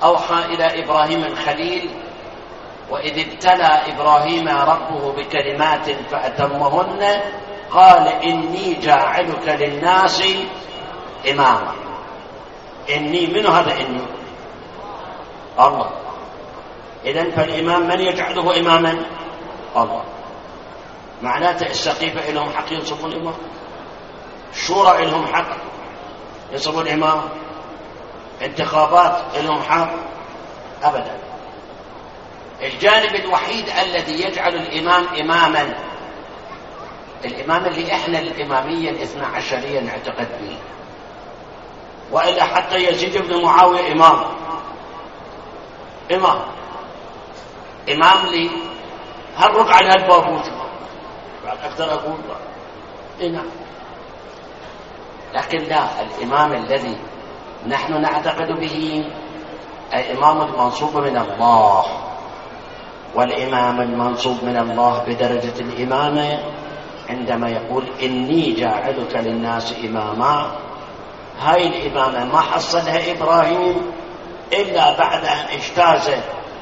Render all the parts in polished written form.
أوحى إلى إبراهيم الخليل: وإذ ابتلى إبراهيم ربه بكلمات فأتمهن قال إني جاعلك للناس إماما. إني من هذا إني؟ الله. إذن فالإمام من يجعله إماما؟ الله. معناته السقيفة لهم حق ينصبون الإمام، الشورى لهم حق ينصبون الإمام، انتخابات لهم حق أبدا. الجانب الوحيد الذي يجعل الإمام إماما الإمام اللي إحنا الإمامية الاثنى عشرية نعتقد به، وإلا حتى يزيد بن معاوية إمام لي هرق على البابوج بعد أقدر أقول نعم. لكن لا، الإمام الذي نحن نعتقد به الإمام المنصوب من الله، والإمام المنصوب من الله بدرجة الإمامة عندما يقول إني جاعلك للناس إماما. هاي الإمامة ما حصلها إبراهيم إلا بعد أن اجتاز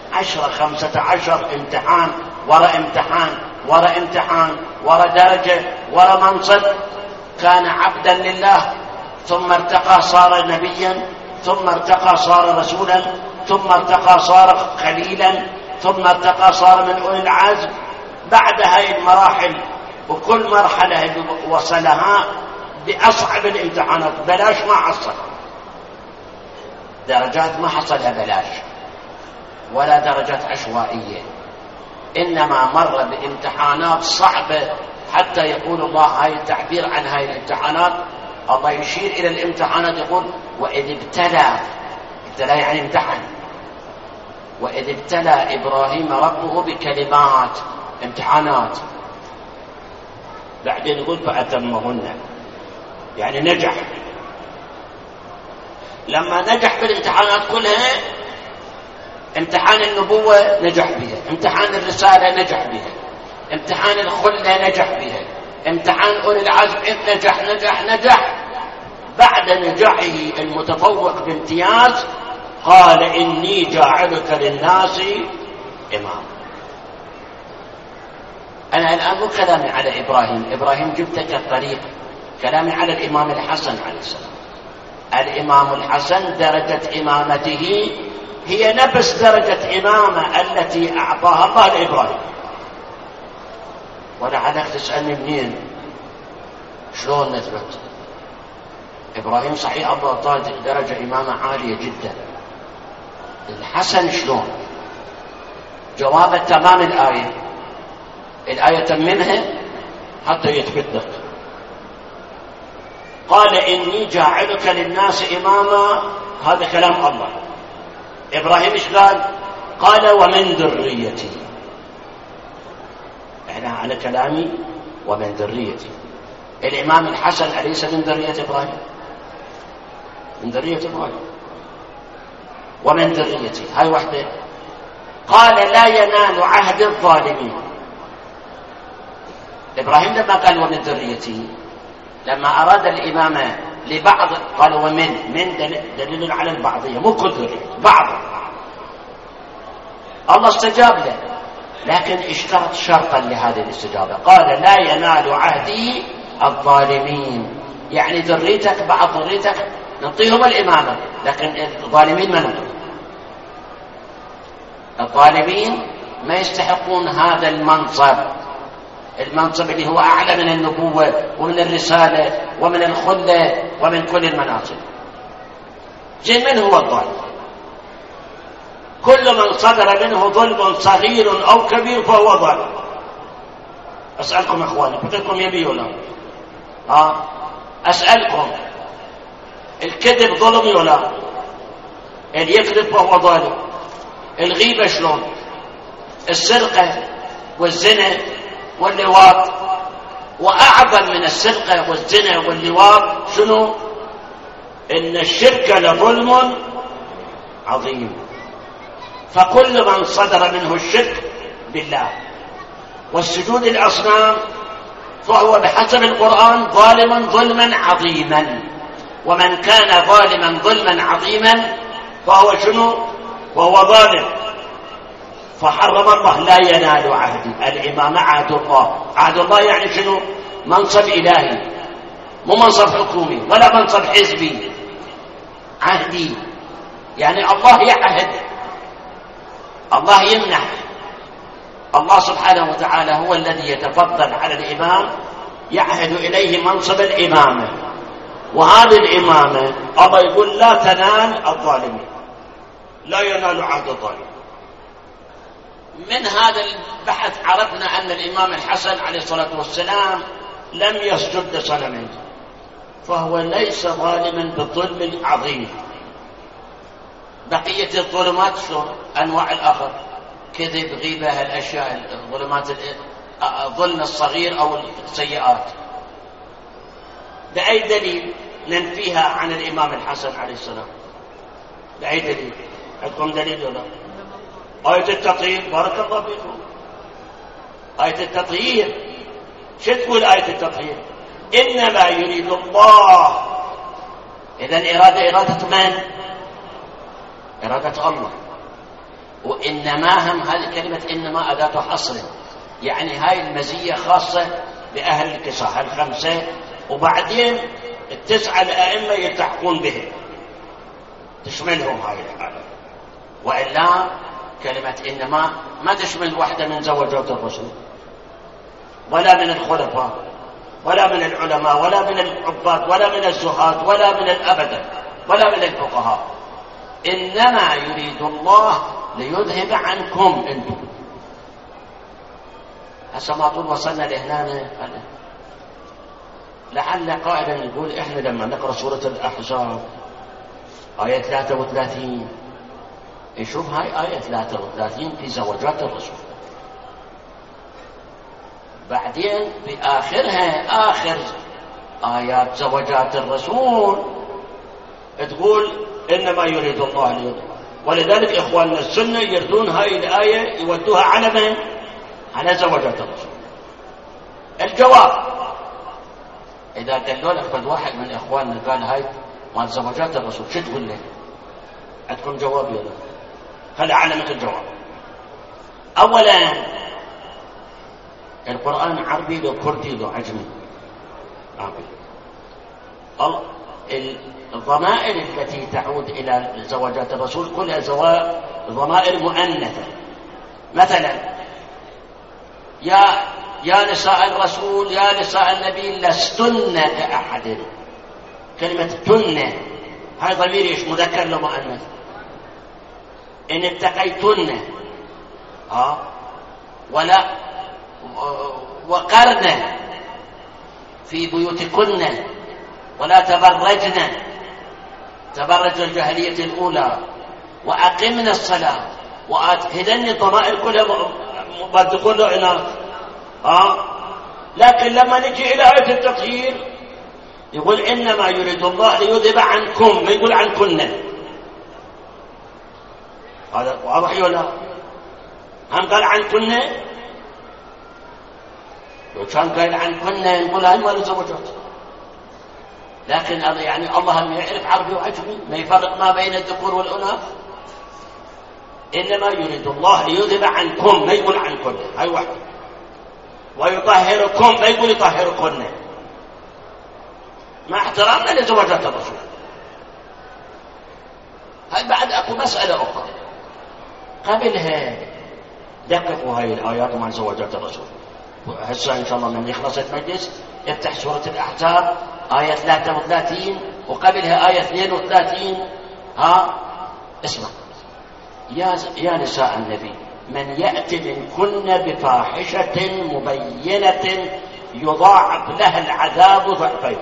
15 امتحان وراء امتحان وراء امتحان وراء درجة وراء منصب. كان عبدا لله، ثم ارتقى صار نبيا، ثم ارتقى صار رسولا، ثم ارتقى صار خليلا، ثم ارتقى صار من أولي العزم. بعد هاي المراحل وكل مرحلة وصلها بأصعب الامتحانات بلاش، ما حصل درجات، ما حصلها بلاش ولا درجات عشوائية، إنما مر بامتحانات صعبة حتى يقول الله هاي التعبير عن هاي الامتحانات. الله يشير إلى الامتحانات يقول وإذ ابتلى يعني امتحن، وإذ ابتلى إبراهيم ربه بكلمات، امتحانات. بعدين يقول فأتمهن يعني نجح. لما نجح بالامتحانات كلها، امتحان النبوة نجح بها، امتحان الرسالة نجح بها، امتحان الخلة نجح بها، امتحان أولي العزم نجح. بعد نجاحه المتفوق بامتياز قال إني جاعلك للناس إمام. أنا الآن مو كلامي على إبراهيم جبتك الطريق، كلامي على الإمام الحسن عليه السلام. الإمام الحسن درجة إمامته هي نفس درجة إمامة التي أعطاها الله لإبراهيم. ولعلك تسألني منين شلون نثبت؟ إبراهيم صحيح الله أعطاه درجة إمامة عالية جدا، الحسن شلون؟ جواب تمام الآية تممها حتى يثبت لك. قال إني جاعلك للناس إماما، هذا كلام الله. إبراهيم إيش قال ومن ذريتي، إحنا على كلامي ومن ذريتي. الإمام الحسن أليس من ذرية إبراهيم؟ من ذرية إبراهيم. ومن ذريتي هاي وحدة. قال لا ينال عهد الظالمين. إبراهيم لما قال ومن ذريتي، لما أراد الإمامة لبعض قال ومن دليل على البعضية، مو كل ذرية، بعض. الله استجاب له، لكن اشترط شرطا لهذه الاستجابة، قال لا ينال عهدي الظالمين، يعني ذريتك بعض ذريتك نعطيهم الإمامة، لكن الظالمين ما نعطيهم. الظالمين ما يستحقون هذا المنصب اللي هو أعلى من النبوة ومن الرسالة ومن الخلة ومن كل المناصب. من هو الظالم؟ كل من صدر منه ظلم صغير أو كبير فهو ظالم. أسألكم أخواني، قلتلكم يبي ولا أسألكم، الكذب ظلم ولا؟ اللي يكذب فهو ظالم. الغيبة شلون؟ السرقة والزنا واللواط. وأعظم من السرقة والزنا واللواط شنو؟ إن الشرك لظلم عظيم. فكل من صدر منه الشرك بالله والسجود الأصنام فهو بحسب القرآن ظالما ظلما عظيما. ومن كان ظالما ظلما عظيما فهو شنو؟ وهو ظالم، فحرم الله لا ينال عهدي. الإمامة عهد الله. عهد الله يعني شنو؟ منصب إلهي، مو منصب حكومي ولا منصب حزبي. عهدي يعني الله يعهد، الله يمنح. الله سبحانه وتعالى هو الذي يتفضل على الإمام، يعهد إليه منصب الإمامة، وهذه الإمامة الله يقول لا تنال الظالمين، لا ينال عهد الظالمين. من هذا البحث عرفنا أن الإمام الحسن عليه الصلاة والسلام لم يسجد لصنم، فهو ليس ظالما بالظلم العظيم. بقية الظلمات شو أنواع الآخر؟ كذب، غيبة، الأشياء الظلمات، الظلم الصغير أو السيئات. بأي دليل ننفيها عن الإمام الحسن عليه السلام؟ بأي دليل؟ عندكم دليل ولا؟ آية التطهير. بارك الله فيكم. آية التطهير شو تقول آية التطهير؟ إنما يريد الله. إذن إرادة من؟ إرادة الله. وإنما هم هذه كلمة إنما أداة حصر، يعني هاي المزية خاصة بأهل القصة الخمسة، وبعدين التسعة الأئمة يلتحقون بهم، تشملهم هاي الحالة. وإلا كلمة إنما ما تشمل واحدة من زوجات الرسول، ولا من الخلفاء، ولا من العلماء، ولا من العباد، ولا من الزهاد، ولا من الأبدا، ولا من الفقهاء. إنما يريد الله ليذهب عنكم أنتم. هسه ما طول وصلنا لهنا، لعل قائلا يقول إحنا لما نقرأ سورة الأحزاب آية 33 نشوف هاي آية 33 في زوجات الرسول، بعدين في آخرها آخر آيات زوجات الرسول تقول إنما يريد الله ليذهب. ولذلك إخواننا السنة يردون هاي الآية يودوها على من؟ على زوجات الرسول. الجواب إذا قالوا لك فد واحد من إخواننا قال هاي مال زوجات الرسول، شو تقول له؟ عندكم جواب يلا؟ خلي علمك الجواب. أولا القرآن عربي لو كردي لو عجمي عربي. الضمائر التي تعود إلى زوجات الرسول كلها ضمائر مؤنثة. مثلا يا نساء الرسول، يا نساء النبي لستن كأحد. كلمة تن هاي ضمير ايش؟ مذكر لو مؤنث. إن اتقيتن ولا وقرن في بيوتكن ولا تبرجن تبرج الجاهلية الأولى وأقمنا الصلاة هذن الضمائر كلها تقول له إناث. لكن لما نجي إلى آية التطهير يقول إنما يريد الله ليذهب عنكم، ما يقول عنكن. هذا واضح ولا؟ هم قال عنكن؟ لو كان قال عنكن نقول هاي مال زوجات. لكن يعني الله هم يعرف عربي وعجمي، ما يفرق ما بين الذكور والأناث. إنما يريد الله ليذهب عنكم، ما يقول عنكن، هاي واحدة. ويطهركم، ما يقول يطهركن. مع احترامنا لزوجات الرسول. هاي بعد أكو مسألة أخرى قبلها. دققوا هاي الآيات مع زوجات الرسول. هسه إن شاء الله من يخلص المجلس افتح سورة الأحزاب آية 33 وقبلها آية 32. اسمع. يا نساء النبي من يأتي منكن بفاحشة مبينة يضاعف لها العذاب ضعفين.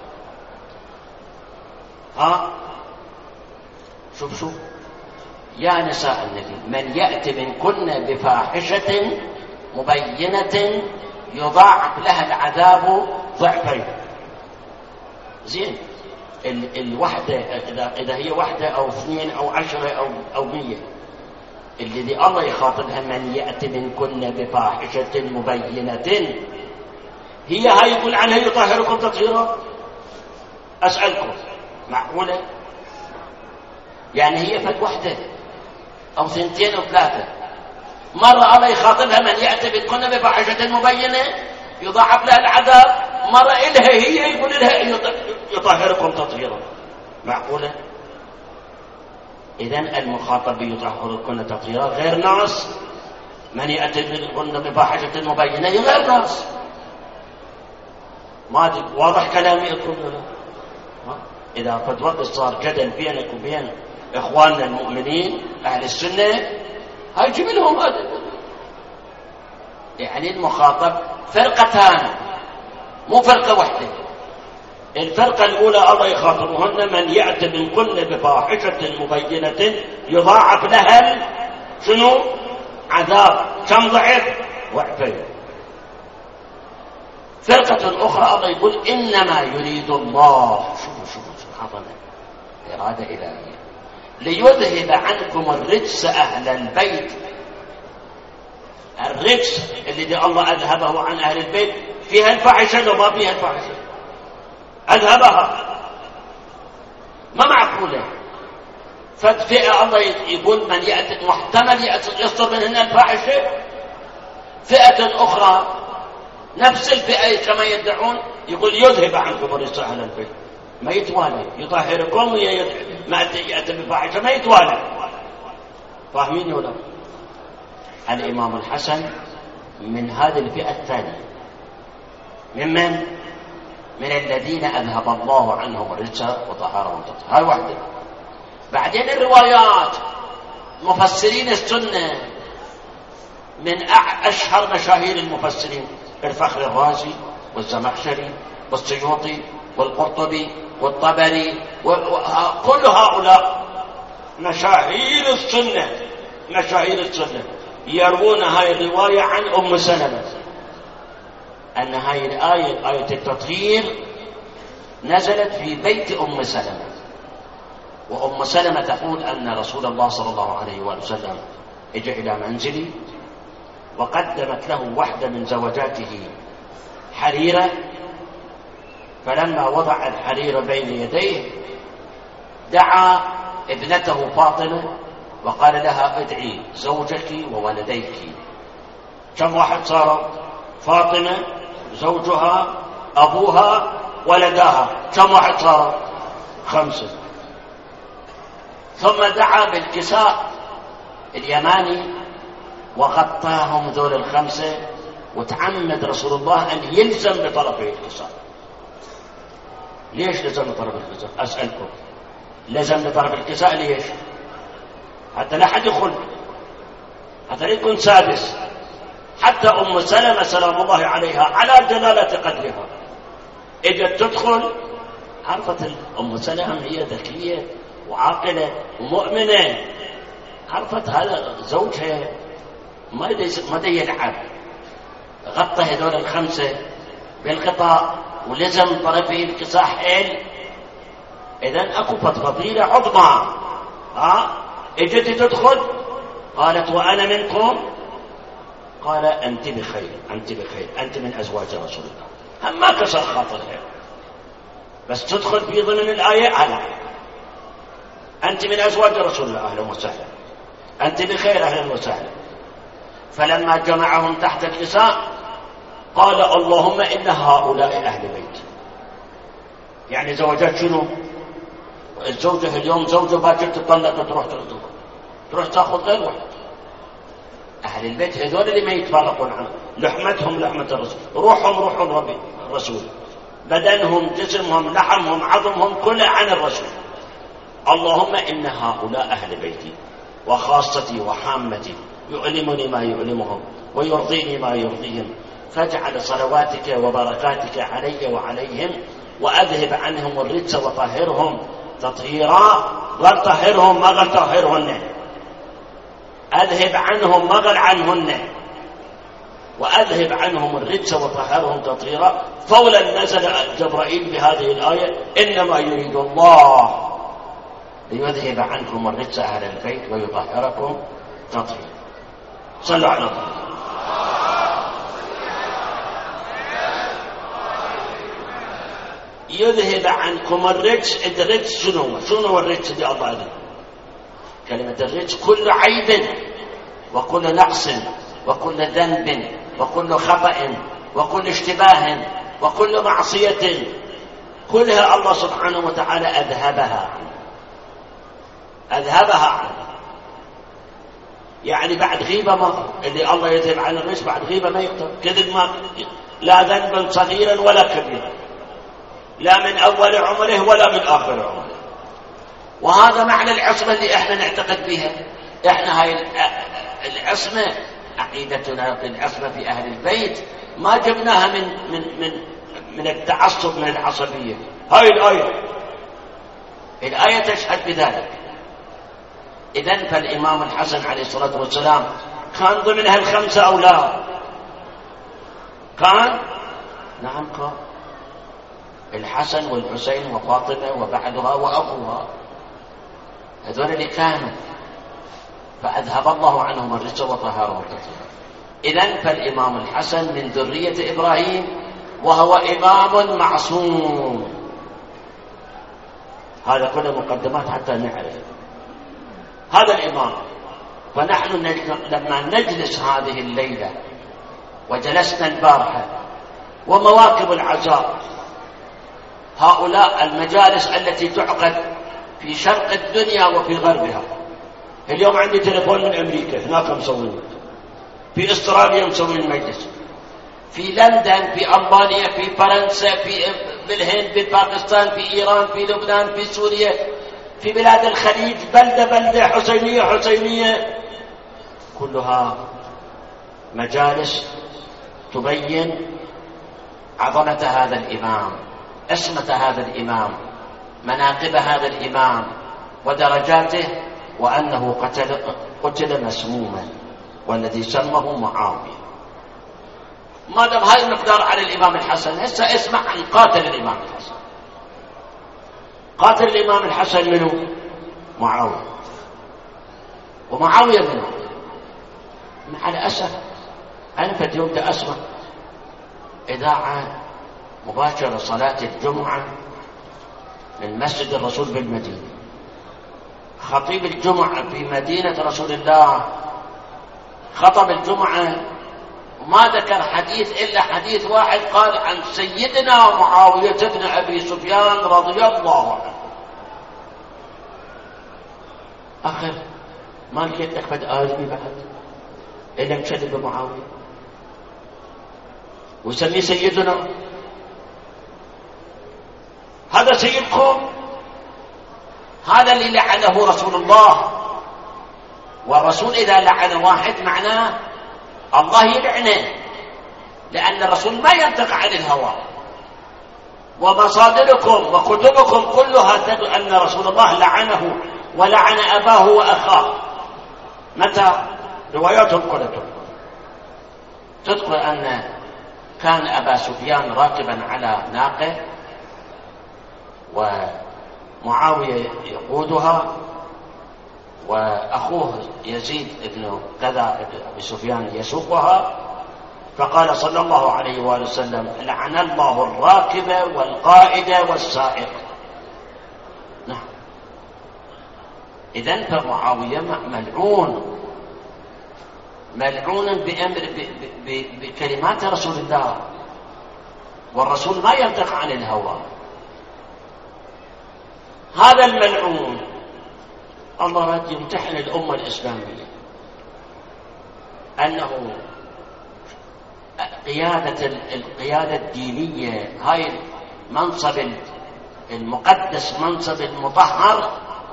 شوف يا نساء النبي من يأتي منكن بفاحشة مبينة يضاعف لها العذاب ضعفين. زين. الوحدة إذا هي واحدة أو اثنين أو 10 أو 100، اللي الله يخاطبها من يأتي منكن بفاحشة مبينة، هي هاي يقول عنها يطهركم تطهيرا. أسألكم معقولة؟ يعني هي فد وحدة أو 2 أو 3. مرة الله يخاطبها من يأتي بكن بفاحشة مبينة يضاعف لها العذاب، مرة إلها هي يقول لها يطهركم تطهيرا. معقولة؟ إذن المخاطب يطهركن تطهيرا غير ناس، من يأتي بكن بفاحشة مبينة غير ناس. ما واضح كلامي أقول له؟ إذا قد وقت صار جدل بينك وبين إخواننا المؤمنين أهل السنة هاي جيب لهم هذا. يعني المخاطب فرقتان مو فرقة واحدة. الفرقة الأولى الله يخاطبهن من يأتي منكن بفاحشة مبينة يضاعف لها شنو؟ عذاب. كم ضعف؟ ضعفين. فرقة أخرى الله يقول إنما يريد الله، شوفوا سبحان الله، إرادة إلهية، ليذهب عنكم الرجس أهل البيت. الرجس الذي الله أذهبه عن أهل البيت فيها الفاحشة وما فيها الفاحشة، أذهبها. ما معقولة. ففئة الله يقول من يأتي محتمل يصدر منهن الفاحشة، فئة أخرى نفس الفئة كما يدعون يقول يذهب عنكم الرجس أهل البيت. ما يتوالى، يطهركم ما يأتي بفاحشة ما يتوالى. فاهمين ولا؟ الإمام الحسن من هذه الفئة الثانية، من الذين أذهب الله عنهم الرجس وطهرهم تطهيرا. هاي واحدة. بعدين الروايات مفسرين السنة من أشهر مشاهير المفسرين الفخر الرازي والزمخشري والسيوطي والقرطبي والطبري كل هؤلاء مشاهير السنة يروون هاي الرواية عن أم سلمة أن هاي الآية آية التطهير نزلت في بيت أم سلمة. وأم سلمة تقول أن رسول الله صلى الله عليه وسلم اجى إلى منزلي وقدمت له واحدة من زوجاته حريرة، فلما وضع الحرير بين يديه دعا ابنته فاطمة وقال لها ادعي زوجك وولديك. كم واحد صاروا؟ فاطمة، زوجها، أبوها، ولداها. كم واحد صاروا؟ 5. ثم دعا بالكساء اليماني وغطاهم ذول 5، وتعمد رسول الله أن يلزم بطرفه الكساء. ليش لزم بطرف الكساء؟ أسألكم، لزم بطرف الكساء ليش؟ حتى لا حد يدخل، حتى لا يكون سادس. حتى أم سلمة سلام الله عليها على جلالة قدرها اجت تدخل، عرفت أم سلمة هي ذكية وعاقلة ومؤمنة، عرفت هذا زوجها ما يلعب، غطى هذول 5 بالغطاء ولزم طرفه الكساء حيل. إذن أكو فضيلة عظمى. اجت تدخل قالت وأنا منكم، قال أنت بخير، أنت من أزواج رسول الله. ما كسر خاطرها، بس تدخل في ضمن الآية على أنت من أزواج رسول الله، أهلا وسهلا، أنت بخير، أهلا وسهلا. فلما جمعهم تحت الكساء قال اللهم إن هؤلاء أهل بيت. يعني زوجات شنو؟ الزوجة اليوم زوجة باكر تطلق تروح تأخذ غير واحد. أهل البيت هذول اللي ما يتفرقون عنه، لحمتهم لحمة الرسول، روحهم ربي الرسول، بدنهم جسمهم لحمهم عظمهم كله عن الرسول. اللهم إن هؤلاء أهل بيتي وخاصتي وحامتي، يؤلمني ما يؤلمهم ويرضيني ما يرضيهم، فاجعل صلواتك وبركاتك علي وعليهم، وأذهب عنهم الرجس وطهرهم تطهيرا. غير طهرهم ما غير طهرهن، أذهب عنهم ما غير عنهن، وأذهب عنهم الرجس وطهرهم تطهيرا. فولا نزل جبرائيل بهذه الآية إنما يريد الله ليذهب عنكم الرجس أهل البيت ويطهركم تطهيرا. صلوا على الله. يذهب عنكم الرجس. الرجس شنو الرجس اللي الله ذهب؟ كلمة الرجس كل عيب وكل نقص وكل ذنب وكل خطأ وكل اشتباه وكل معصية، كلها الله سبحانه وتعالى أذهبها عنه. يعني بعد غيبة ما اللي الله يذهب عن الرجس بعد غيبة ما يقدر، كذب ما لا ذنبا صغيرا ولا كبيرا، لا من أول عمره ولا من آخر عمره. وهذا معنى العصمة اللي احنا نعتقد بها. احنا هاي العصمة، عقيدتنا في العصمة في أهل البيت ما جبناها من التعصب، من العصبية. هاي الآية تشهد بذلك. إذن فالإمام الحسن عليه الصلاة والسلام كان ضمنها الخمسة أو لا؟ كان؟ نعم كان. الحسن والحسين وفاطمة وبعدها وأبوها، هذول اللي كانوا، فأذهب الله عنهم الرجس وطهرهم تطهيرا. إذن فالإمام الحسن من ذرية إبراهيم وهو إمام معصوم. هذا كله مقدمات حتى نعرف هذا الإمام. فنحن لما نجلس هذه الليلة وجلسنا البارحة ومواكب العزاء، هؤلاء المجالس التي تعقد في شرق الدنيا وفي غربها. اليوم عندي تليفون من أمريكا، هناك مسوين، في أستراليا مسوين مجلس، في لندن، في ألمانيا، في فرنسا، في الهند، في باكستان، في إيران، في لبنان، في سوريا، في بلاد الخليج، بلدة حسينية، كلها مجالس تبين عظمة هذا الإمام، اسمة هذا الإمام، مناقب هذا الإمام ودرجاته، وأنه قتل مسموما، والذي سمه معاوية. ما دام هاي المقدار على الإمام الحسن، هسه اسمع عن قاتل الإمام الحسن. قاتل الإمام الحسن منه؟ معاوية. ومعاوية منه؟ مع الأسف أنا في اليوم ده أسمع إذاعة مباشرة صلاة الجمعة من مسجد الرسول بالمدينة، خطيب الجمعة في مدينة رسول الله خطب الجمعة، ما ذكر حديث إلا حديث واحد، قال عن سيدنا معاوية بن أبي سفيان رضي الله عنه. آخر ما لقيت لك بد آدمي بعد إلا مشدد بمعاوية ويسميه سيدنا. هذا سيدكم، هذا اللي لعنه رسول الله. والرسول إذا لعن واحد معناه الله يلعنه، لأن الرسول ما ينطق عن الهوى. ومصادركم وكتبكم كلها تدل أن رسول الله لعنه ولعن أباه وأخاه. متى؟ رواياتهم كلها تذكر أن كان أبا سفيان راكبا على ناقة ومعاوية يقودها، وأخوه يزيد ابن كذا أبي سفيان يسوقها، فقال صلى الله عليه وآله وسلم: لعن الله الراكب والقائد والسائق. نعم. إذن فمعاوية ملعون بكلمات رسول الله، والرسول ما ينطق عن الهوى. هذا الملعون الله راد يمتحن الأمة الإسلامية أنه القيادة الدينية، هاي منصب المقدس، منصب المطهر،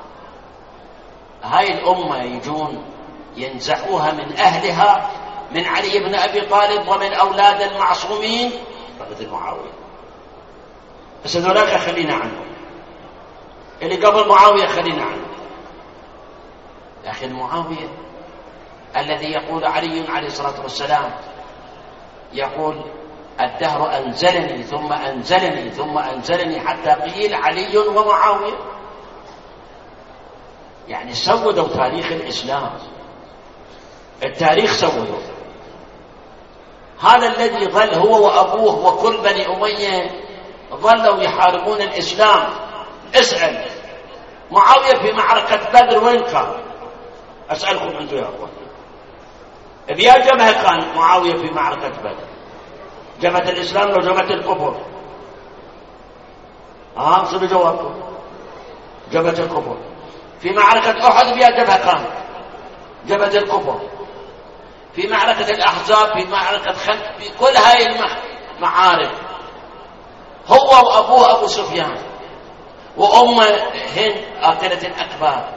هاي الأمة يجون ينزعوها من أهلها، من علي بن أبي طالب ومن أولاد المعصومين مثل معاوية. بس ذولاك خلينا عنهم، اللي قبل معاوية خلينا عنه. لكن معاوية الذي يقول علي عليه الصلاة والسلام، يقول: الدهر أنزلني ثم أنزلني ثم أنزلني حتى قيل علي ومعاوية. يعني سودوا تاريخ الإسلام، التاريخ سودوا. هذا الذي ظل هو وأبوه وكل بني أمية ظلوا يحاربون الإسلام. اسأل معاوية في معركة بدر وين كان؟ أسألكم أنتم يا أخوان، بيا جبهة كان معاوية في معركة بدر؟ جبهة الإسلام لو جبهة الكفر؟ شنو جوابكم؟ جبهة الكفر. في معركة أحد بيا جبهة كان؟ جبهة الكفر. في معركة الأحزاب، في معركة خندق، في كل هاي المعارك هو وأبوه أبو سفيان وأمه هند آكلة الأكبار،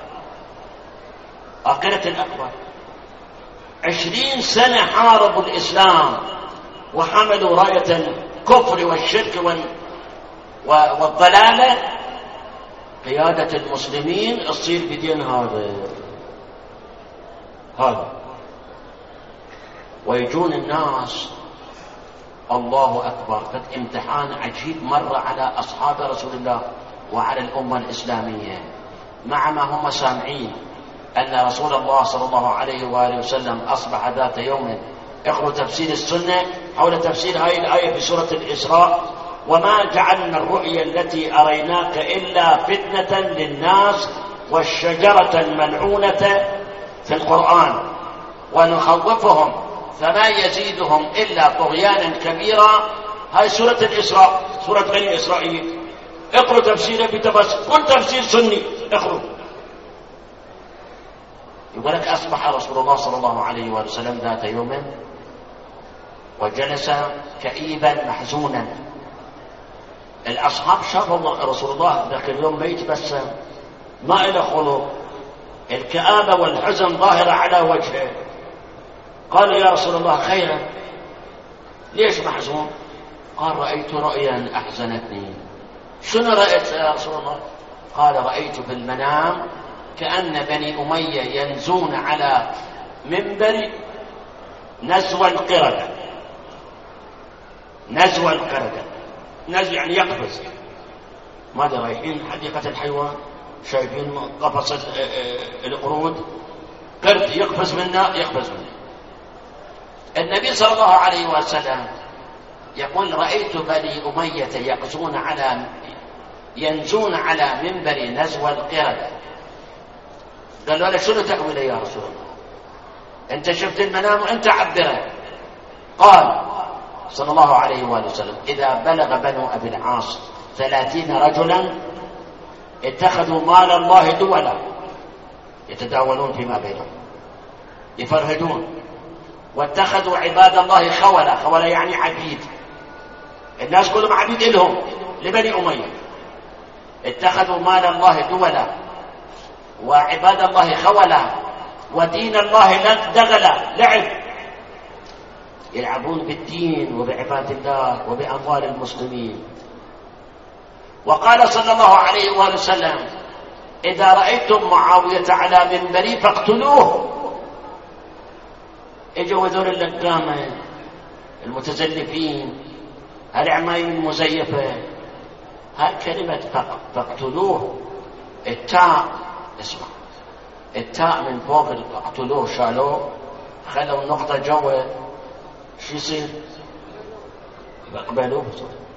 آكلة الأكبار. 20 سنة حاربوا الإسلام وحملوا راية الكفر والشرك والضلالة. قيادة المسلمين تصير بدين هذا ويجون الناس. الله أكبر. قد امتحان عجيب مر على أصحاب رسول الله وعلى الأمة الإسلامية، مع ما هم سامعين أن رسول الله صلى الله عليه وآله وسلم أصبح ذات يوم اقرأ تفسير السنة حول تفسير هذه الآية في سورة الإسراء: وما جعلنا الرؤيا التي أريناك إلا فتنة للناس والشجرة الملعونة في القرآن ونخوفهم فما يزيدهم إلا طغيانا كبيرا. هاي سورة الإسراء، سورة بني إسرائيل. اقرأ تفسيره كل تفسير سني اقرأ. يقول لك أصبح رسول الله صلى الله عليه وسلم ذات يوم وجلس كئيبا محزونا. الأصحاب شافوا رسول الله ذاك اليوم ميتبسم، ما إلى خلق، الكآبة والحزن ظاهرة على وجهه. قالوا يا رسول الله خيرا، ليش محزون؟ قال رأيت رؤيا أحزنتني. شنو رأيت يا رسول الله؟ قال رأيت في المنام كأن بني أمية ينزون على منبر نزو القردة. نزو القردة، نزو يعني يقفز. ماذا رايحين حديقة الحيوان، شايفين قفص القرود، قرد يقفز منا يقفز منا. النبي صلى الله عليه وسلم يقول رأيت بني أمية ينزون على منبر نزو القردة. قالوا له شنو تأويله يا رسول الله؟ أنت شفت المنام وأنت عبره. قال صلى الله عليه وسلم إذا بلغ بنو أبي العاص 30 رجلا اتخذوا مال الله دولا يتداولون فيما بينهم يفرهدون، واتخذوا عباد الله خولة يعني عبيد، الناس كلهم عبيد إلهم لبني أمية. اتخذوا مال الله دولا وعباد الله خولة ودين الله دغلا لعب، يلعبون بالدين وبعباد الله وبأموال المسلمين. وقال صلى الله عليه وسلم إذا رأيتم معاوية على منبري فاقتلوه. اجوا هذول اللقامة المتزلفين العمايم المزيفة، هاي كلمة فاقتلوه، التاء اسمع، التاء من فوق اقتلوه شالوه خلوا النقطة جوا، شو يصير؟ اقبلوه.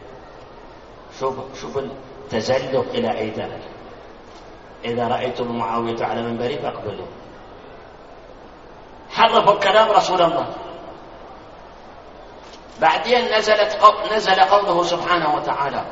شوف التزلف إلى أي درجة. إذا رأيتم معاوية على منبري فاقبلوه. حرفوا كلام رسول الله. بعدين نزل قوله سبحانه وتعالى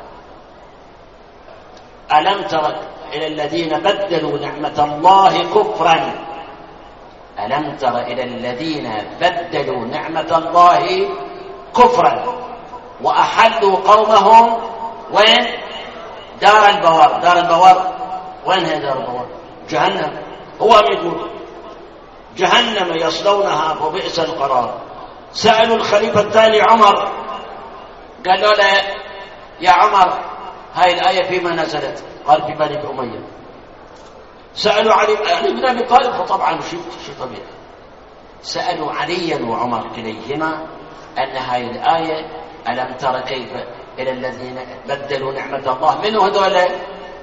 ألم تر إلى الذين بدلوا نعمة الله كفرا. ألم تر إلى الذين بدلوا نعمة الله كفرا وأحلوا قومهم وين؟ دار البوار. دار البوار وين هي دار البوار؟ جهنم. هو يقول جهنم يصلونها فبئس القرار. سألوا الخليفة الثاني عمر، قالوا له يا عمر هاي الآية فيما نزلت؟ قال في بني أمية. سألوا علي بن أبي طالب، طبعا شيء طبيعي. سألوا عليا وعمر كليهما أن هاي الآية ألم تر كيف إلى الذين بدلوا نعمة الله. من هذول؟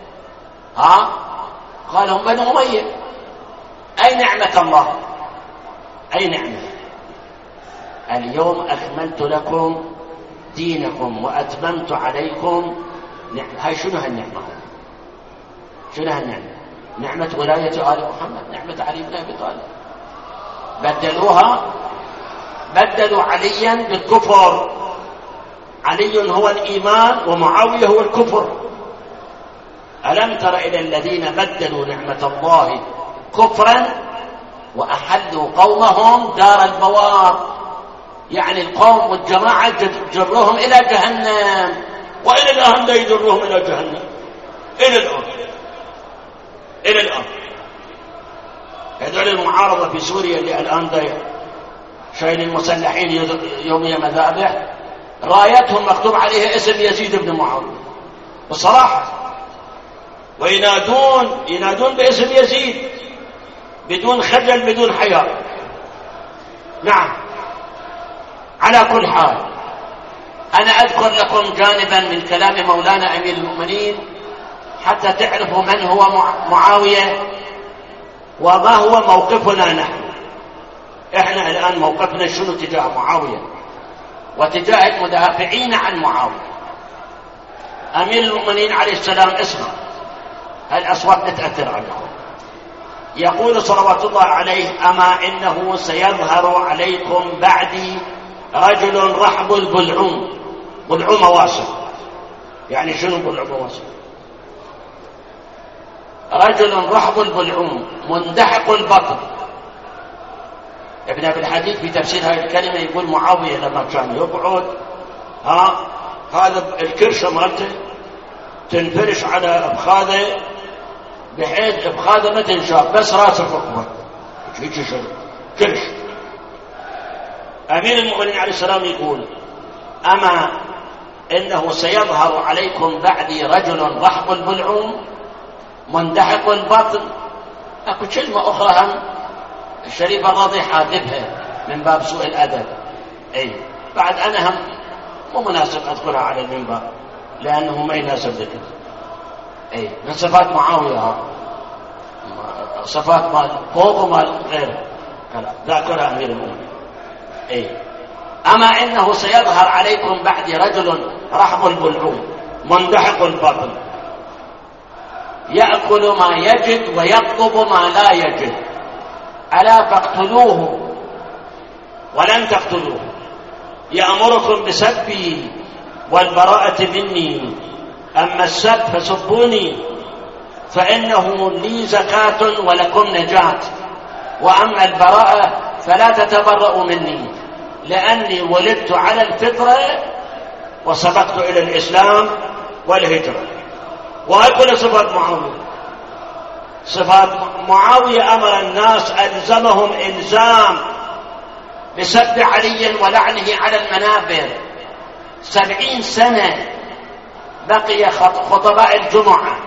قال هم بني أمية. أي نعمة الله؟ أي نعمة؟ اليوم أكملت لكم دينكم وأتممت عليكم هاي شنو هالنعمة؟ شنو هالنعمة؟ نعمة ولاية آل محمد، نعمة علي بن أبي طالب. بدلوها، بدلوا عليا بالكفر. علي هو الإيمان ومعاوية هو الكفر. ألم تر إلى الذين بدلوا نعمة الله كفرا وأحلوا قومهم دار البوار، يعني القوم والجماعة جرهم إلى جهنم، وإلى الآن لا يجرهم إلى جهنم إلى الآن. إلى الآن هذول المعارضة في سوريا اللي الآن شايل المسلحين يومية مذابح، رايتهم مكتوب عليها اسم يزيد بن معاوية بصراحة، وينادون باسم يزيد بدون خجل بدون حياء. نعم. على كل حال أنا أذكر لكم جانبا من كلام مولانا أمير المؤمنين حتى تعرفوا من هو معاوية وما هو موقفنا نحن. إحنا الآن موقفنا شنو تجاه معاوية وتجاه المدافعين عن معاوية. أمير المؤمنين عليه السلام اسمع، هالأصوات تتأثر عنه. يقول صلوات الله عليه: أما إنه سيظهر عليكم بعدي رجل رحب البلعوم. بلعوم واصل، يعني شنو بلعوم واصل؟ رجل رحب البلعوم مندحق البطن. ابن أبي الحديث في تفسير هذه الكلمة يقول معاوية لما كان يقعد هذا الكرشة مالته تنفرش على أبخاذه بحيث أبخاذه ما تنشاف، بس راسه فوق كرش. أمير المؤمنين عليه السلام يقول: أما إنه سيظهر عليكم بعدي رجل رحب البلعوم مندحق البطن. أكو كلمة أخرى هم الشريف الراضي حاذفها من باب سوء الأدب. أي بعد أنا هم مو مناسب أذكرها على المنبر لأنه ما يناسب ذكر. أي من صفات معاوية، صفات مال فوق ومال غيره ذاكرها أمير المؤمنين. أي أما إنه سيظهر عليكم بعد رجل رحب البلعوم مندحق البطن يأكل ما يجد ويطلب ما لا يجد، ألا فاقتلوه ولن تقتلوه، يأمركم بسبي والبراءة مني، أما السب فسبوني فإنه لي زكاة ولكم نجاة، وأما البراءة فلا تتبرؤوا مني لأني ولدت على الفطرة وسبقت إلى الإسلام والهجرة. وهي كل صفات معاوية. صفات معاوية أمر الناس ألزمهم إلزام بسب علي ولعنه على المنابر. 70 سنة بقي خطباء الجمعة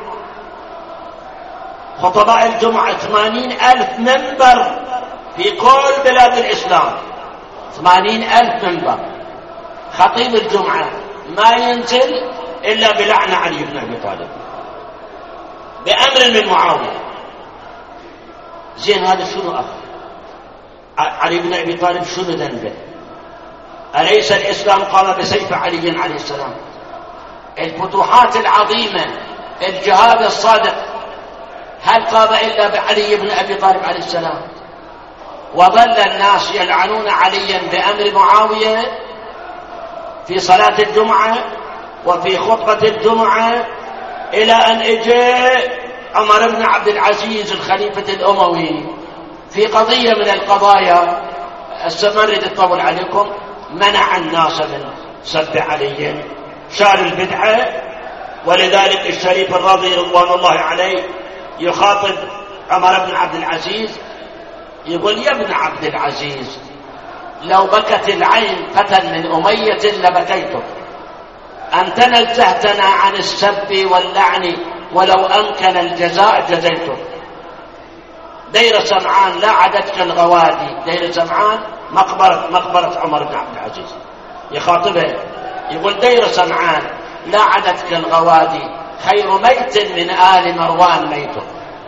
80,000 منبر في كل بلاد الإسلام، 80,000 منبر. خطيب الجمعة ما ينزل إلا بلعنة علي بن أبي طالب بأمر من معاوية. زين هذا شنو علي بن أبي طالب شنو ذنبه؟ أليس الإسلام قام بسيف علي عليه السلام؟ الفتوحات العظيمة، الجهاد الصادق، هل قام إلا بعلي بن أبي طالب عليه السلام؟ وظل الناس يلعنون عليا بأمر معاوية في صلاة الجمعة وفي خطبة الجمعة إلى أن اجى عمر بن عبد العزيز الخليفة الأموي في قضية من القضايا السمرد الطول عليكم، منع الناس من سب علي، شال البدعة. ولذلك الشريف الراضي رضوان الله عليه يخاطب عمر بن عبد العزيز يقول: يا ابن عبد العزيز، لو بكت العين فتى من أمية لبكيتك، أنت نزهتنا عن السب واللعن، ولو أمكن الجزاء جزيتك. دير سمعان لا عدتك الغوادي. دير سمعان مقبرة عمر بن عبد العزيز يخاطبه يقول: دير سمعان لا عدتك الغوادي، خير ميت من آل مروان ميت.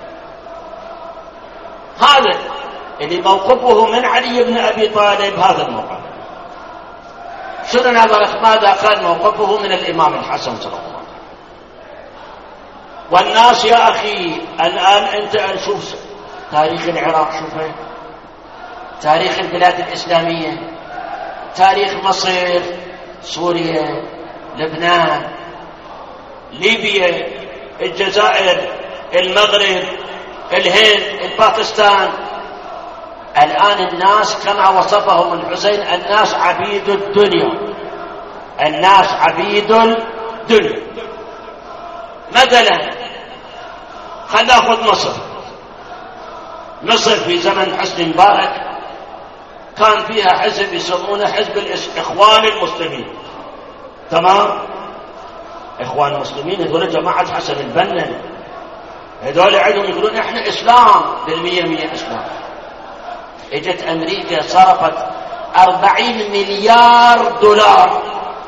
هذا اللي موقفه من علي بن أبي طالب، هذا الموقف. شنو ماذا كان موقفه من الإمام الحسن صلى الله عليه وسلم؟ والناس يا أخي الآن أنت شوف تاريخ العراق، شوفه تاريخ البلاد الإسلامية، تاريخ مصر، سوريا، لبنان، ليبيا، الجزائر، المغرب، الهند، باكستان. الآن الناس كما وصفهم الحسين الناس عبيد الدنيا، الناس عبيد الدنيا. مثلا خلينا ناخذ مصر. مصر في زمن حسني مبارك كان فيها حزب يسمونه حزب الإخوان المسلمين. تمام؟ إخوان المسلمين هذول جماعة حسن البنا، هذول عندهم يقولون إحنا إسلام بالمية مية إسلام. اجت أمريكا صرفت 40 مليار دولار،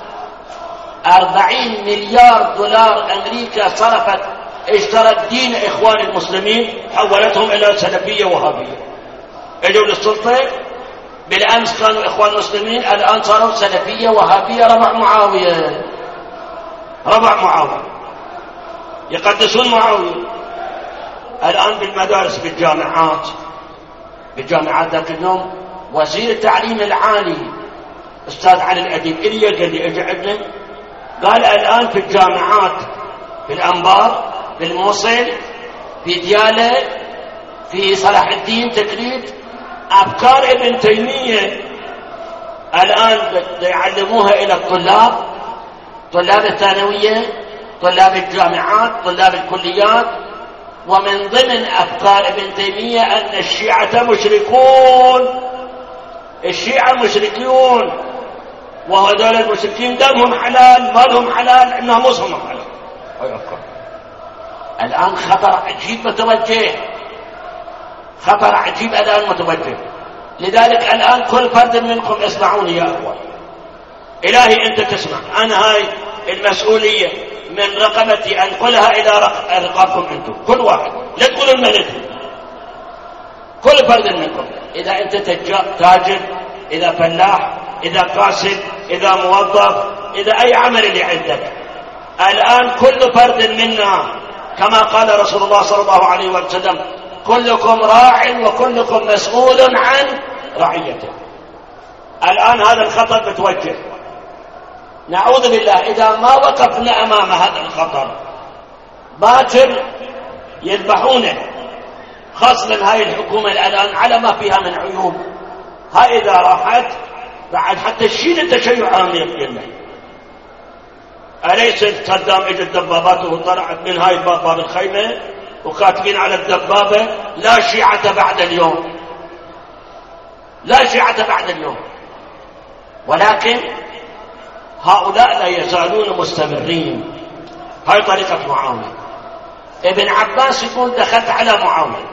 40 مليار دولار أمريكا صرفت، اشترت دين إخوان المسلمين، حولتهم إلى سلفية وهابية. اجوا للسلطة بالأمس كانوا إخوان مسلمين، الآن صاروا سلفية وهابية، ربع معاوية، ربع معاوية، يقدسون معاوية. الآن بالمدارس بالجامعات، بالجامعات ذاك اليوم وزير التعليم العالي أستاذ علي الأديب إلي قال لي اجى عندنا، قال الآن في الجامعات في الأنبار، في الموصل، في ديالى، في صلاح الدين تكريت، أفكار ابن تيمية الآن يعلموها إلى الطلاب، طلاب الثانوية، طلاب الجامعات، طلاب الكليات. ومن ضمن أفكار ابن تيمية أن الشيعة مشركون، الشيعة مشركون، وهذول المشركين دمهم حلال، مالهم حلال، ناموسهم حلال. هاي أفكار. الآن خطر عجيب متوجه، خطر عجيب الآن متوجه. لذلك الآن كل فرد منكم اسمعوني يا أخوان، إلهي أنت تسمع، أنا هاي المسؤولية من رقبتي أنقلها إلى رقابكم أنتم، كل واحد، لا تقولوا الملك، كل فرد منكم. إذا أنت تاجر، إذا فلاح، إذا قاسد، إذا موظف، إذا أي عمل اللي عندك، الآن كل فرد منا كما قال رسول الله صلى الله عليه وسلم كلكم راع وكلكم مسؤول عن رعيته. الآن هذا الخطر متوجه، نعوذ بالله إذا ما وقفنا أمام هذا الخطر باكر يذبحونه، خاصة هاي الحكومة الآن على ما فيها من عيوب. هاي إذا راحت بعد حتى الشيء التشيع يقلنا. أليس صدام اجت دباباته وطلعت من هاي باب الخيمة وكاتبين على الدبابة لا شيعة بعد اليوم، لا شيعة بعد اليوم. ولكن هؤلاء لا يزالون مستمرين. هاي طريقة معاوية. ابن عباس يقول دخلت على معاوية،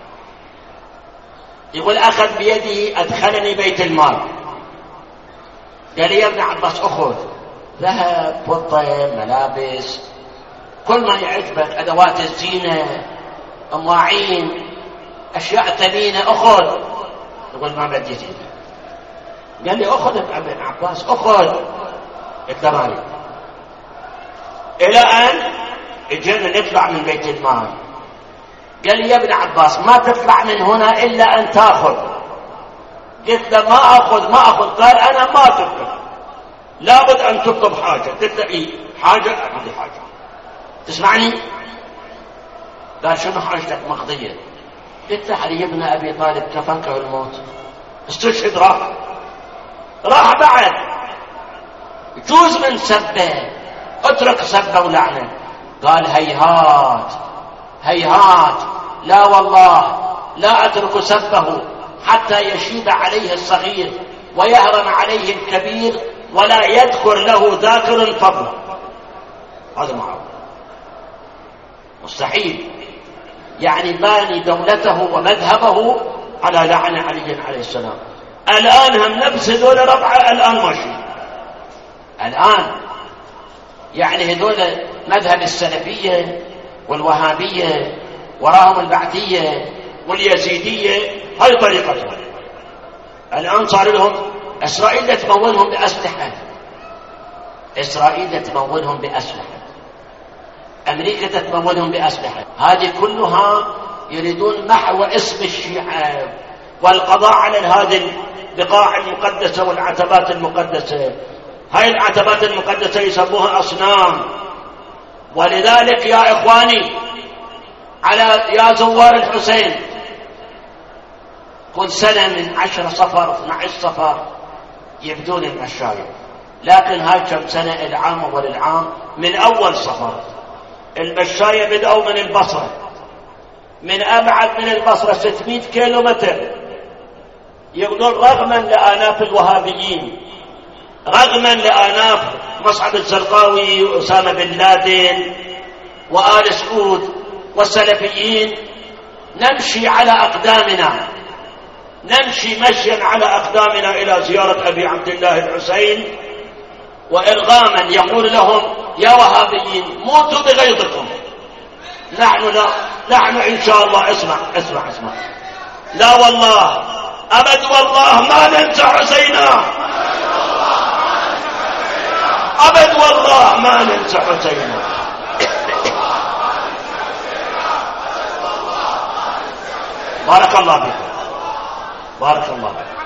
يقول أخذ بيدي أدخلني بيت المال، قال لي يا ابن عباس أخذ ذهب، فضة، ملابس، كل ما يعجبك، أدوات الزينة، أمواعين، أشياء ثمينة، أخذ. يقول ما بدي زينة. قال لي أخذ ابن عباس أخذ. قلت له مالي. إلى أن اجينا نطلع من بيت المال، قال لي يا ابن عباس ما تطلع من هنا إلا أن تأخذ. قلت له ما أخذ. قال أنا ما تطلب، لابد أن تطلب حاجة. قلت له إيه حاجة؟ عندي حاجة، تسمعني؟ قال شنو حاجتك مقضية؟ قلت له علي ابن أبي طالب كفنكه الموت، استشهد، راح بعد. جوز من سبه، اترك سبه ولعنه. قال هيهات هيهات، لا والله لا أترك سبه حتى يشيب عليه الصغير ويهرم عليه الكبير ولا يذكر له ذاكر فضله. هذا معه مستحيل، يعني باني دولته ومذهبه على لعن علي عليه السلام. الآن هم نفس هذول ربعة الآن ماشي. الآن يعني هذول مذهب السلفية والوهابية وراهم البعثية واليزيدية، هاي طريقتهم. الآن صار لهم إسرائيل تمولهم بأسلحة، إسرائيل تمولهم بأسلحة. أمريكا تتمولهم بأسلحة. هذه كلها يريدون محو اسم الشيعة والقضاء على هذه البقاع المقدسة والعتبات المقدسة. هاي العتبات المقدسة يسموها أصنام. ولذلك يا إخواني يا زوار الحسين كل سنة من 10 صفر 12 صفر يبدون المشاية، لكن هاي كم سنة العام أول العام من أول صفر المشاية بدأوا من البصرة، من أبعد من البصرة 600 كيلومتر، يقولون رغما لآناف الوهابيين، رغما لآناف مصعب الزرقاوي وأسامة بن لادن وآل سعود والسلفيين، نمشي على أقدامنا، نمشي مشيا على أقدامنا إلى زيارة أبي عبد الله الحسين، وإرغاما يقول لهم يا وهابيين موتوا بغيظكم، نحن إن شاء الله اسمع لا والله أبد والله ما ننسى حسينا، أبد والله ما ننسى حسينا. بارك الله فيكم، بارك الله فيكم.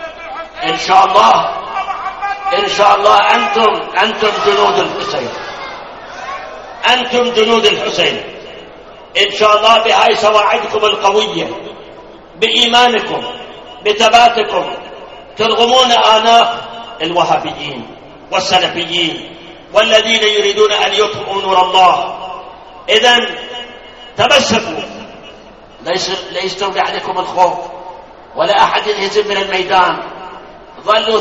إن شاء الله أنتم جنود الحسين، أنتم جنود الحسين إن شاء الله، بهاي سواعدكم القوية، بإيمانكم، بثباتكم، ترغمون آناف الوهابيين والسلفيين والذين يريدون أن يطفئوا نور الله. إذن تمسكوا، ليس تولي عليكم الخوف ولا أحد ينهزم من الميدان، ظلوا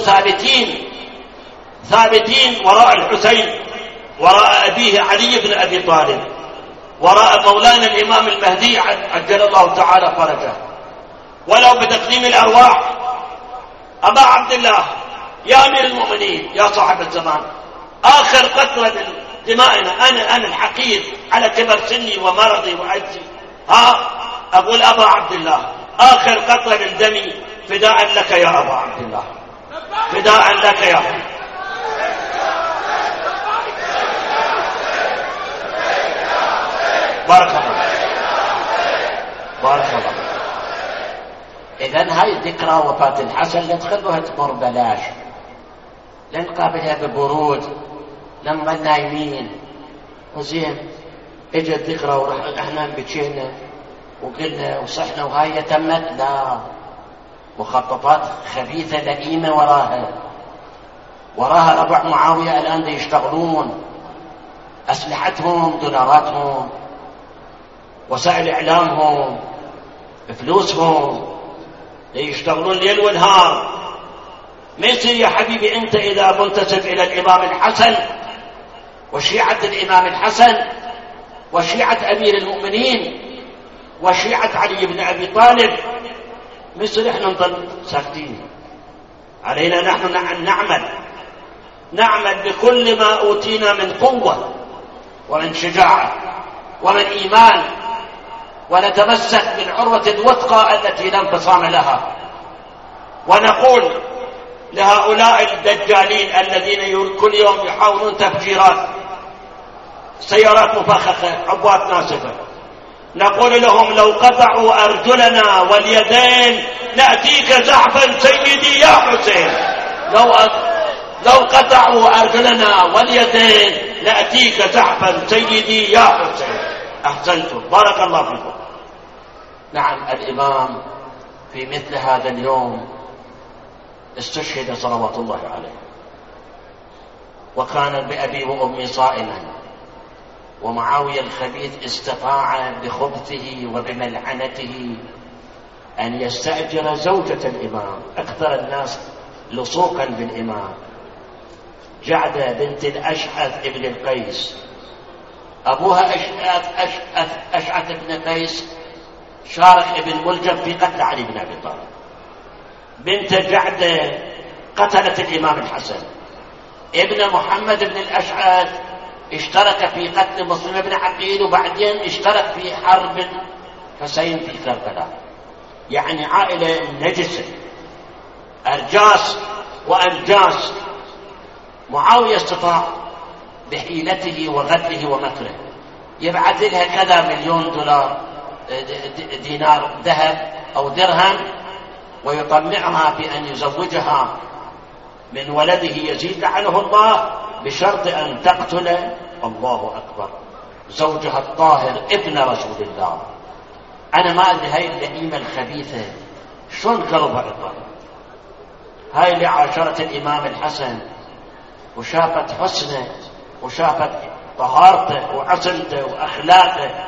ثابتين وراء الحسين، وراء أبيه علي بن أبي طالب، وراء مولانا الإمام المهدي عجل الله تعالى فرجه، ولو بتقديم الأرواح. أبا عبد الله يا أمير المؤمنين يا صاحب الزمان، آخر قطرة دمائنا، أنا الحقير على كبر سني ومرضي وعجزي، أقول أبا عبد الله آخر قطرة من دمي فداء لك يا أبا عبد الله، فداء لك يا أبا. بارك الله، بارك الله. إذن هاي ذكرى وفاة الحسن لا تخلوها تمر بلاش، لا نقابلها ببرود، لا نظل نايمين وزين اجت ذكرى ورح احنا بكينا وقلنا وصحنا وهاي تمت. لا، مخططات خبيثة لئيمة وراها ربع معاوية الآن دي يشتغلون، أسلحتهم، دولاراتهم، وسائل إعلامهم، فلوسهم، يشتغلون ليل ونهار. ما يصير يا حبيبي أنت إذا منتسب إلى الإمام الحسن وشيعة الإمام الحسن وشيعة أمير المؤمنين وشيعة علي بن أبي طالب، ما يصير إحنا نظل ساكتين. علينا نحن نعمل بكل ما أوتينا من قوة ومن شجاعة ومن إيمان، ونتمسك بالعروة الوثقى التي لا انفصام لها، ونقول لهؤلاء الدجالين الذين كل يوم يحاولون تفجيرات سيارات مفخخة، عبوات ناسفة، نقول لهم لو قطعوا أرجلنا واليدين نأتيك زحفا سيدي يا حسين، لو قطعوا أرجلنا واليدين نأتيك زحفا سيدي يا حسين. أحسنتم، بارك الله فيكم. نعم، الإمام في مثل هذا اليوم استشهد صلوات الله عليه، وكان بأبي وأمي صائما، ومعاوية الخبيث استطاع بخبثه وبملعنته أن يستأجر زوجة الإمام، أكثر الناس لصوقا بالإمام، جعدة بنت الأشعث ابن القيس، أبوها أشعث ابن قيس شارك ابن ملجم في قتل علي بن أبي طالب، بنت جعدة قتلت الإمام الحسن، ابن محمد بن الأشعث اشترك في قتل مسلم بن عقيل، وبعدين اشترك في حرب حسين في كربلاء. يعني عائلة نجسة، أرجاس وأنجاس. معاوية استطاع بحيلته وغدره ومكره يبعث لها كذا مليون دولار دينار ذهب أو درهم، ويطمعها بأن يزوجها من ولده يزيد لعنه الله بشرط أن تقتل، الله أكبر، زوجها الطاهر ابن رسول الله. أنا ما أدري هاي اللئيمة الخبيثة شلون قلبها إطلاق. هاي اللي عاشرت الإمام الحسن وشافت حسنه وشافت طهارته وعصمته وأخلاقه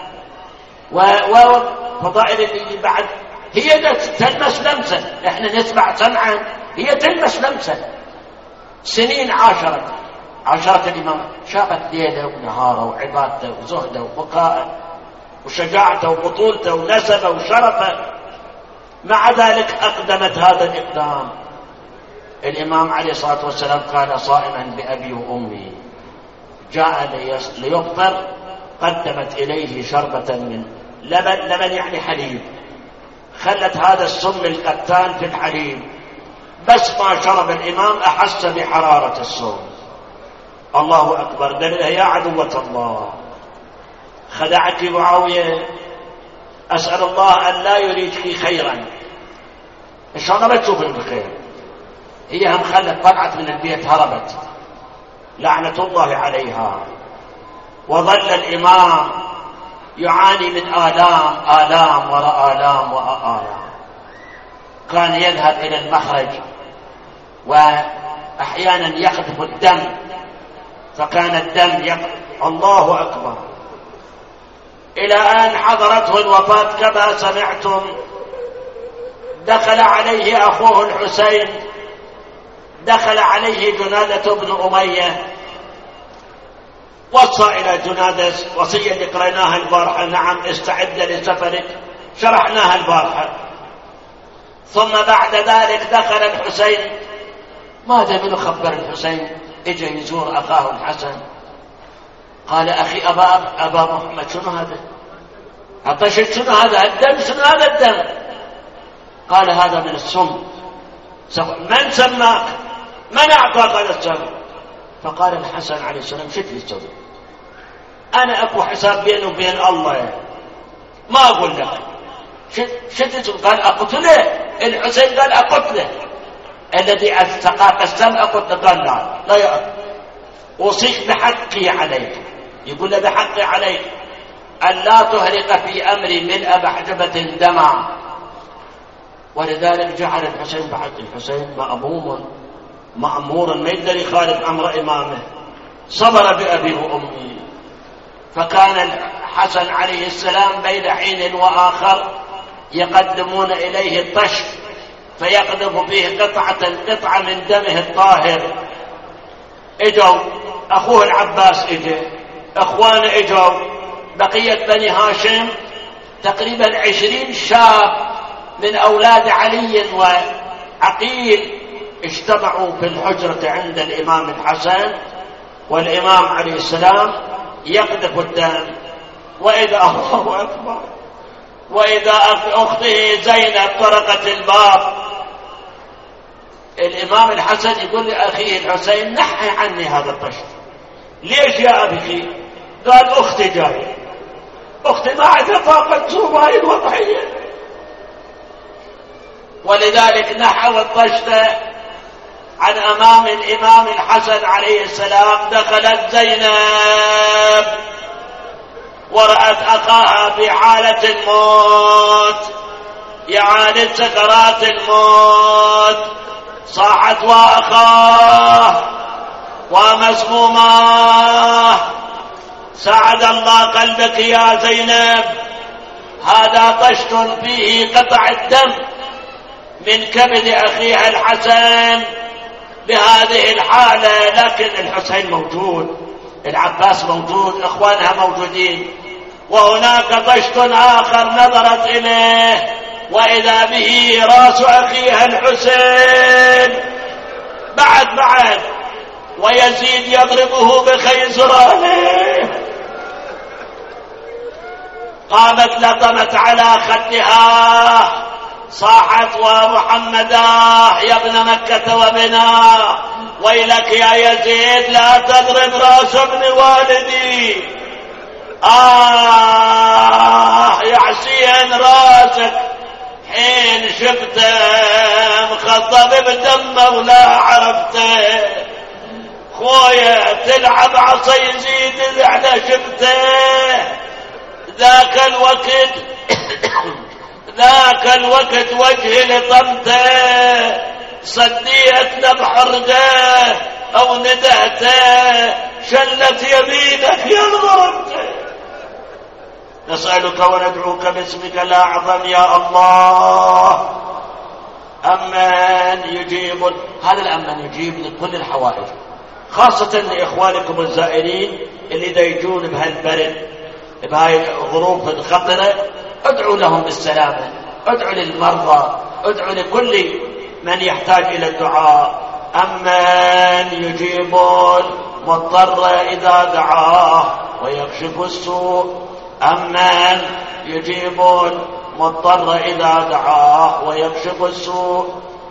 وفضائل اللي بعد، هي تلمس لمسه. احنا نسمع سمعا، هي تلمس لمسه. سنين عاشرت الإمام، شافت ليله ونهاره وعبادته وزهده وبقاءه وشجاعته وبطولته ونسبه وشرفه. مع ذلك أقدمت هذا الإقدام. الإمام عليه الصلاة والسلام كان صائما بأبي وأمي، جاء ليفطر، قدمت إليه شربة من لبن يعني حليب، خلت هذا السم القتال في الحليب، بس ما شرب الإمام أحس بحرارة السم. الله أكبر. قال لها يا عدوة الله، خدعك معاوية، أسأل الله أن لا يريدك خيرا، إن شاء الله ما تشوفين بخير. هي هم خلت، طلعت من البيت، هربت، لعنة الله عليها. وظل الإمام يعاني من آلام وراء آلام وآلام. كان يذهب إلى المخرج وأحيانا يقذف الدم، فكان الدم الله أكبر، إلى أن حضرته الوفاة كما سمعتم. دخل عليه أخوه الحسين، دخل عليه جنادة بن أمية، وصى إلى جنادة وصية اللي قريناها البارحة، نعم استعد لسفرك، شرحناها البارحة. ثم بعد ذلك دخل الحسين، ماذا من خبر الحسين؟ اجى يزور أخاه الحسن، قال أخي أبا محمد، شنو هذا؟ عطشت، شنو هذا الدم؟ شنو هذا الدم؟ قال هذا من السم. من سماك؟ من أعطاك هذا السم؟ فقال الحسن عليه السلام شو تسوي؟ أنا أكو حساب بيني وبين الله، ما أقول لك شو تسوي. قال أقتله. الحسين قال أقتله. الذي استقاك السم أقتله. قال لا يأكل، أوصيك بحقي عليك. يقول له بحقي عليك أن لا تهرق في أمري ملء بحجبة دمع. ولذلك جعل الحسين بعد الحسين مأمور ما يقدر يخالف أمر إمامه، صبر بأبي وأمي. فكان الحسن عليه السلام بين حين وآخر يقدمون إليه الطشت فيقذف فيه قطعة من دمه الطاهر. اجوا أخوه العباس، اجى اخوانه، اجوا بقية بني هاشم، تقريبا 20 شاب من أولاد علي وعقيل اجتمعوا في الحجرة عند الإمام الحسن، والإمام عليه السلام يقذف الدم. وإذا الله أكبر، وإذا أخته زينب طرقت الباب، الإمام الحسن يقول لأخيه الحسين نحي عني هذا الطشت. ليش يا أبي؟ قال أختي جاية، أختي ما عندها طاقة تصوم هاي الوضعية. ولذلك نحوا الطشت عن أمام الإمام الحسن عليه السلام. دخلت زينب ورأت أخاها في حالة الموت، يعاني سكرات الموت، صاحت وأخاه ومسموماه. سعد الله قلبك يا زينب، هذا طشت فيه قطع الدم من كبد أخيها الحسن بهذه الحالة. لكن الحسين موجود، العباس موجود، إخوانها موجودين. وهناك طشت آخر نظرت إليه وإذا به رأس أخيها الحسين بعد ويزيد يضربه بخيزرانه. قامت لطمت على خدها، صاحت ومحمدا يا ابن مكة وبنا، ويلك يا يزيد لا تضرب رأس ابن والدي. يا حسين راسك حين شفته مخضب بدمه ولا عرفته، خويا تلعب عصا يزيد على شفته. ذاك الوقت وجهي لطمته، صديت بحرقه او ندهته، شلت يمينك يا ضربته. نسألك وندعوك باسمك الأعظم يا الله، أمن يجيب. هذا الأمن يجيب لكل الحوائج، خاصة لإخوانكم الزائرين اللي يجون بهالبرد بهاي الظروف الخطرة. ادعوا لهم بالسلامة، ادعوا للمرضى، ادعوا لكل من يحتاج إلى الدعاء. أمن يجيب المضطر إذا دعاه ويكشف السوء. أمن يجيب المضطر إذا دعاه ويكشف السوء.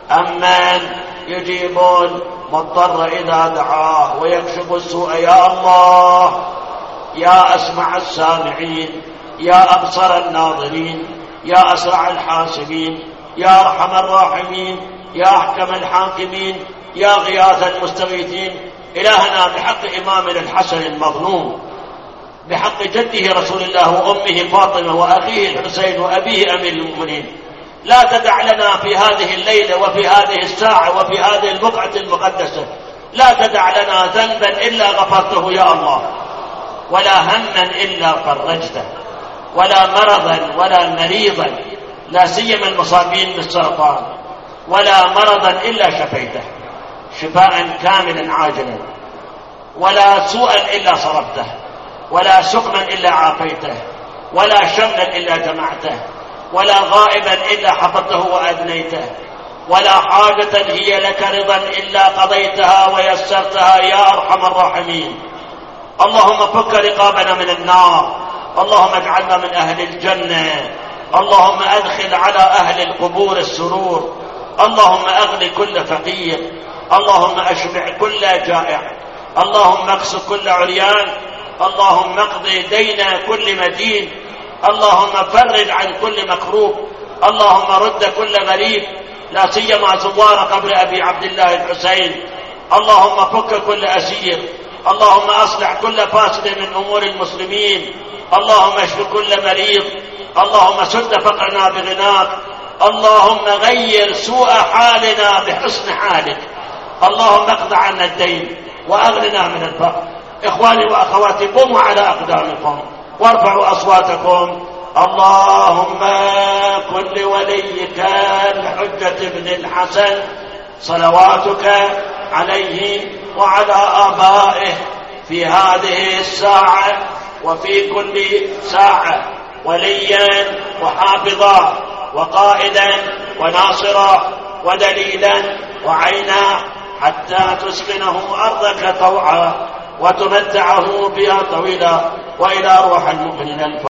أمن يجيب المضطر إذا دعاه ويكشف السوء. يا الله، يا أسمع السامعين، يا أبصر الناظرين، يا أسرع الحاسبين، يا أرحم الراحمين، يا أحكم الحاكمين، يا غياث المستغيثين. إلهنا بحق إمامنا الحسن المظلوم، بحق جده رسول الله وأمه فاطمة وأخيه الحسين وأبيه أمير المؤمنين، لا تدع لنا في هذه الليلة وفي هذه الساعة وفي هذه البقعة المقدسة، لا تدع لنا ذنبا إلا غفرته يا الله، ولا هما إلا فرجته، ولا مرضا ولا مريضا، لا سيما المصابين بالسرطان، ولا مرضا إلا شفيته شفاء كاملا عاجلا، ولا سوءا إلا صرفته، ولا سقما إلا عافيته، ولا شملا إلا جمعته، ولا غائبا إلا حفظته وأدنيته، ولا حاجة هي لك رضا إلا قضيتها ويسرتها يا أرحم الراحمين. اللهم فك رقابنا من النار، اللهم اجعلنا من أهل الجنة، اللهم أدخل على أهل القبور السرور، اللهم أغني كل فقير، اللهم أشبع كل جائع، اللهم اقص كل عريان، اللهم اقضي دين كل مدين، اللهم فرج عن كل مكروب، اللهم رد كل غريب، لا سيما زوار قبر أبي عبد الله الحسين، اللهم فك كل أسير، اللهم أصلح كل فاسد من أمور المسلمين، اللهم اشف كل مريض، اللهم سد فقرنا بغناك، اللهم غير سوء حالنا بحسن حالك، اللهم اقض عنا الدين وأغننا من الفقر. إخواني وأخواتي، قوموا على أقدامكم وارفعوا أصواتكم. اللهم كن لوليك الحجة بن الحسن صلواتك عليه وعلى آبائه في هذه الساعة وفي كل ساعة وليا وحافظا وقائدا وناصرا ودليلا وعينا، حتى تسكنه أرضك طوعا وتمتعه بها طويلا، وإلى روح المؤمنين